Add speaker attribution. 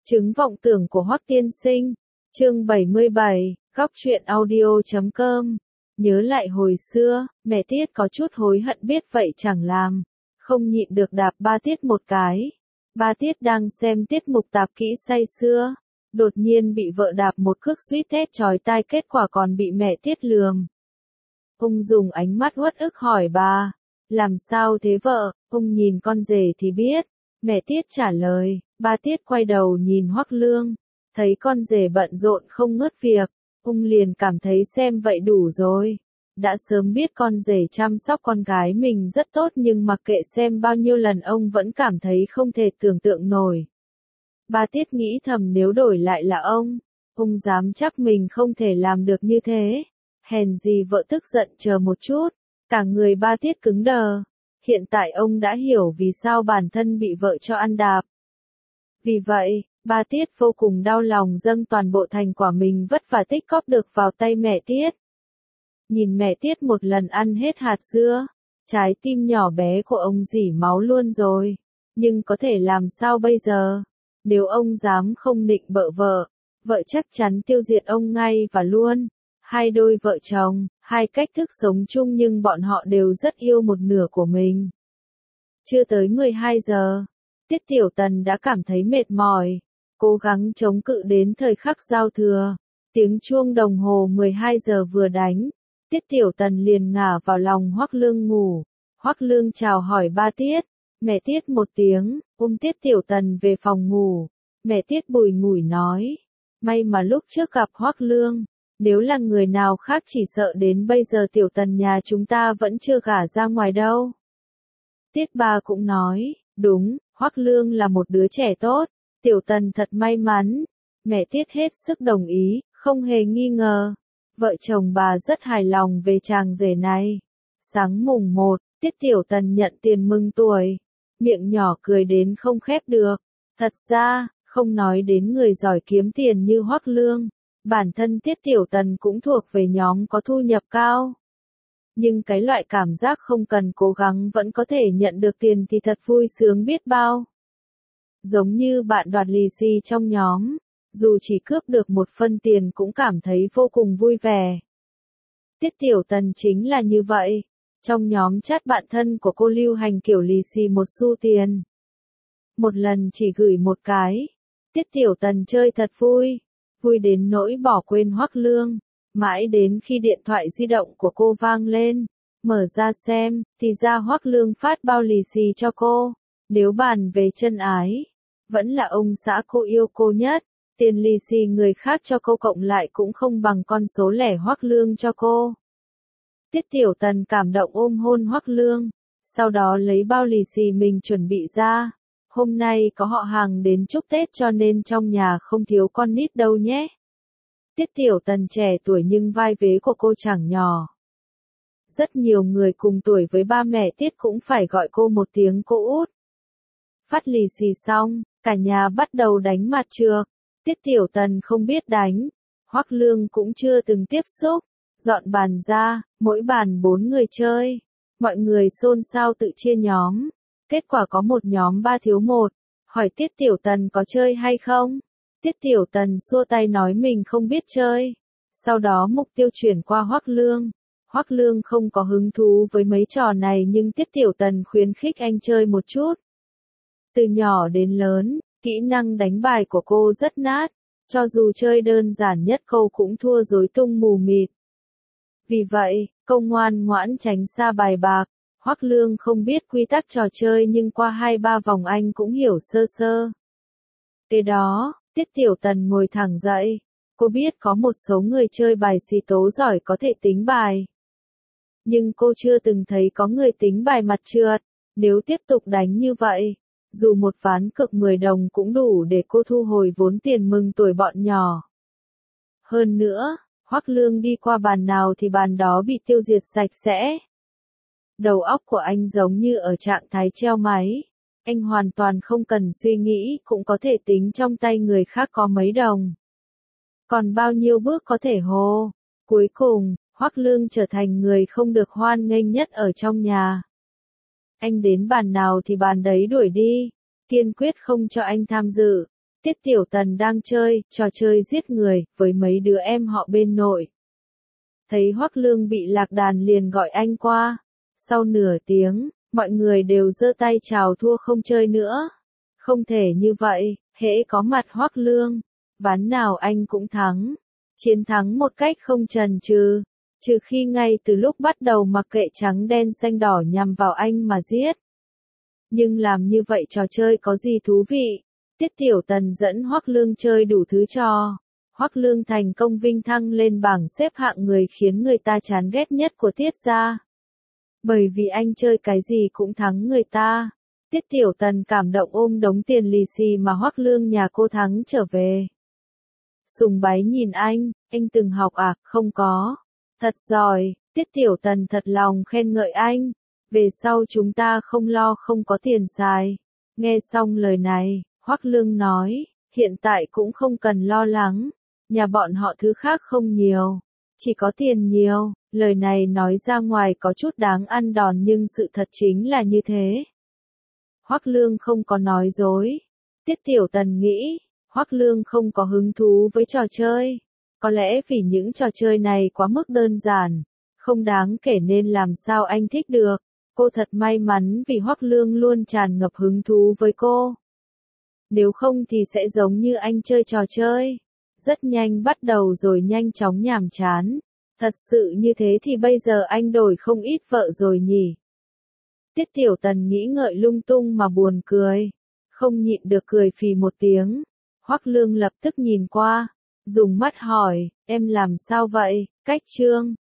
Speaker 1: Chứng vọng tưởng của Hoắc tiên sinh. Chương 77, góc truyện audio.com. Nhớ lại hồi xưa, mẹ Tiết có chút hối hận biết vậy chẳng làm, không nhịn được đạp ba Tiết một cái. Ba Tiết đang xem tiết mục tạp kỹ say sưa, đột nhiên bị vợ đạp một cước suýt thét chói tai, kết quả còn bị mẹ Tiết lườm. Ông dùng ánh mắt uất ức hỏi bà, làm sao thế vợ? Ông nhìn con rể thì biết. Mẹ Tiết trả lời. Ba Tiết quay đầu nhìn Hoắc Lương, thấy con rể bận rộn không ngớt việc, ông liền cảm thấy xem vậy đủ rồi. Đã sớm biết con rể chăm sóc con gái mình rất tốt, nhưng mặc kệ xem bao nhiêu lần ông vẫn cảm thấy không thể tưởng tượng nổi. Ba Tiết nghĩ thầm, nếu đổi lại là ông dám chắc mình không thể làm được như thế. Hèn gì vợ tức giận chờ một chút, cả người ba Tiết cứng đờ. Hiện tại ông đã hiểu vì sao bản thân bị vợ cho ăn đạp. Vì vậy, ba Tiết vô cùng đau lòng dâng toàn bộ thành quả mình vất vả tích góp được vào tay mẹ Tiết. Nhìn mẹ Tiết một lần ăn hết hạt dưa, trái tim nhỏ bé của ông rỉ máu luôn rồi. Nhưng có thể làm sao bây giờ? Nếu ông dám không nịnh bợ vợ, vợ chắc chắn tiêu diệt ông ngay và luôn. Hai đôi vợ chồng, hai cách thức sống chung nhưng bọn họ đều rất yêu một nửa của mình. Chưa tới 12 giờ, Tiết Tiểu Tần đã cảm thấy mệt mỏi, cố gắng chống cự đến thời khắc giao thừa. Tiếng chuông đồng hồ 12 giờ vừa đánh, Tiết Tiểu Tần liền ngả vào lòng Hoắc Lương ngủ. Hoắc Lương chào hỏi ba Tiết, mẹ Tiết một tiếng, ôm Tiết Tiểu Tần về phòng ngủ. Mẹ Tiết bùi ngùi nói, may mà lúc trước gặp Hoắc Lương, nếu là người nào khác chỉ sợ đến bây giờ Tiểu Tần nhà chúng ta vẫn chưa gả ra ngoài đâu. Tiết ba cũng nói, đúng, Hoắc Lương là một đứa trẻ tốt, Tiểu Tần thật may mắn. Mẹ Tiết hết sức đồng ý, không hề nghi ngờ. Vợ chồng bà rất hài lòng về chàng rể này. Sáng mùng 1, Tiết Tiểu Tần nhận tiền mừng tuổi. Miệng nhỏ cười đến không khép được. Thật ra, không nói đến người giỏi kiếm tiền như Hoắc Lương, bản thân Tiết Tiểu Tần cũng thuộc về nhóm có thu nhập cao. Nhưng cái loại cảm giác không cần cố gắng vẫn có thể nhận được tiền thì thật vui sướng biết bao. Giống như bạn đoạt lì xì trong nhóm, dù chỉ cướp được một phân tiền cũng cảm thấy vô cùng vui vẻ. Tiết Tiểu Tần chính là như vậy. Trong nhóm chat bạn thân của cô lưu hành kiểu lì xì một xu tiền. Một lần chỉ gửi một cái. Tiết Tiểu Tần chơi thật vui, vui đến nỗi bỏ quên Hoắc Lương. Mãi đến khi điện thoại di động của cô vang lên, mở ra xem, thì ra Hoắc Lương phát bao lì xì cho cô. Nếu bàn về chân ái, vẫn là ông xã cô yêu cô nhất. Tiền lì xì người khác cho cô cộng lại cũng không bằng con số lẻ Hoắc Lương cho cô. Tiết Tiểu Tần cảm động ôm hôn Hoắc Lương, sau đó lấy bao lì xì mình chuẩn bị ra. Hôm nay có họ hàng đến chúc Tết cho nên trong nhà không thiếu con nít đâu nhé. Tiết Tiểu Tần trẻ tuổi nhưng vai vế của cô chẳng nhỏ. Rất nhiều người cùng tuổi với ba mẹ Tiết cũng phải gọi cô một tiếng cô út. Phát lì xì xong, cả nhà bắt đầu đánh mặt trược. Tiết Tiểu Tần không biết đánh, Hoắc Lương cũng chưa từng tiếp xúc. Dọn bàn ra, mỗi bàn 4 người chơi. Mọi người xôn xao tự chia nhóm. Kết quả có một nhóm 3 thiếu 1. Hỏi Tiết Tiểu Tần có chơi hay không? Tiết Tiểu Tần xua tay nói mình không biết chơi. Sau đó mục tiêu chuyển qua Hoắc Lương. Hoắc Lương không có hứng thú với mấy trò này nhưng Tiết Tiểu Tần khuyến khích anh chơi một chút. Từ nhỏ đến lớn, kỹ năng đánh bài của cô rất nát. Cho dù chơi đơn giản nhất cô cũng thua rối tung mù mịt. Vì vậy, cô ngoan ngoãn tránh xa bài bạc. Hoắc Lương không biết quy tắc trò chơi nhưng qua 2-3 vòng anh cũng hiểu sơ sơ. Kế đó, Tiết Tiểu Tần ngồi thẳng dậy. Cô biết có một số người chơi bài xì tố giỏi có thể tính bài. Nhưng cô chưa từng thấy có người tính bài mặt trượt. Nếu tiếp tục đánh như vậy, dù một ván cược 10 đồng cũng đủ để cô thu hồi vốn tiền mừng tuổi bọn nhỏ. Hơn nữa, Hoắc Lương đi qua bàn nào thì bàn đó bị tiêu diệt sạch sẽ. Đầu óc của anh giống như ở trạng thái treo máy. Anh hoàn toàn không cần suy nghĩ cũng có thể tính trong tay người khác có mấy đồng. Còn bao nhiêu bước có thể hô. Cuối cùng, Hoắc Lương trở thành người không được hoan nghênh nhất ở trong nhà. Anh đến bàn nào thì bàn đấy đuổi đi, kiên quyết không cho anh tham dự. Tiết Tiểu Tần đang chơi, trò chơi giết người, với mấy đứa em họ bên nội. Thấy Hoắc Lương bị lạc đàn liền gọi anh qua. Sau nửa tiếng, mọi người đều giơ tay chào thua không chơi nữa. Không thể như vậy, hễ có mặt Hoắc Lương, ván nào anh cũng thắng. Chiến thắng một cách không chần chừ, trừ khi ngay từ lúc bắt đầu mặc kệ trắng đen xanh đỏ nhằm vào anh mà giết. Nhưng làm như vậy trò chơi có gì thú vị? Tiết Tiểu Tần dẫn Hoắc Lương chơi đủ thứ trò. Hoắc Lương thành công vinh thăng lên bảng xếp hạng người khiến người ta chán ghét nhất của Tiết gia. Bởi vì anh chơi cái gì cũng thắng người ta. Tiết Tiểu Tần cảm động ôm đống tiền lì xì mà Hoắc Lương nhà cô thắng trở về. Sùng bái nhìn anh từng học à? Không có. Thật giỏi, Tiết Tiểu Tần thật lòng khen ngợi anh. Về sau chúng ta không lo không có tiền xài. Nghe xong lời này, Hoắc Lương nói, hiện tại cũng không cần lo lắng. Nhà bọn họ thứ khác không nhiều, chỉ có tiền nhiều. Lời này nói ra ngoài có chút đáng ăn đòn nhưng sự thật chính là như thế. Hoắc Lương không có nói dối. Tiết Tiểu Tần nghĩ, Hoắc Lương không có hứng thú với trò chơi. Có lẽ vì những trò chơi này quá mức đơn giản, không đáng kể nên làm sao anh thích được. Cô thật may mắn vì Hoắc Lương luôn tràn ngập hứng thú với cô. Nếu không thì sẽ giống như anh chơi trò chơi. Rất nhanh bắt đầu rồi nhanh chóng nhàm chán. Thật sự như thế thì bây giờ anh đổi không ít vợ rồi nhỉ. Tiết Tiểu Tần nghĩ ngợi lung tung mà buồn cười. Không nhịn được cười phì một tiếng. Hoắc Lương lập tức nhìn qua. Dùng mắt hỏi, em làm sao vậy? Cách Trương.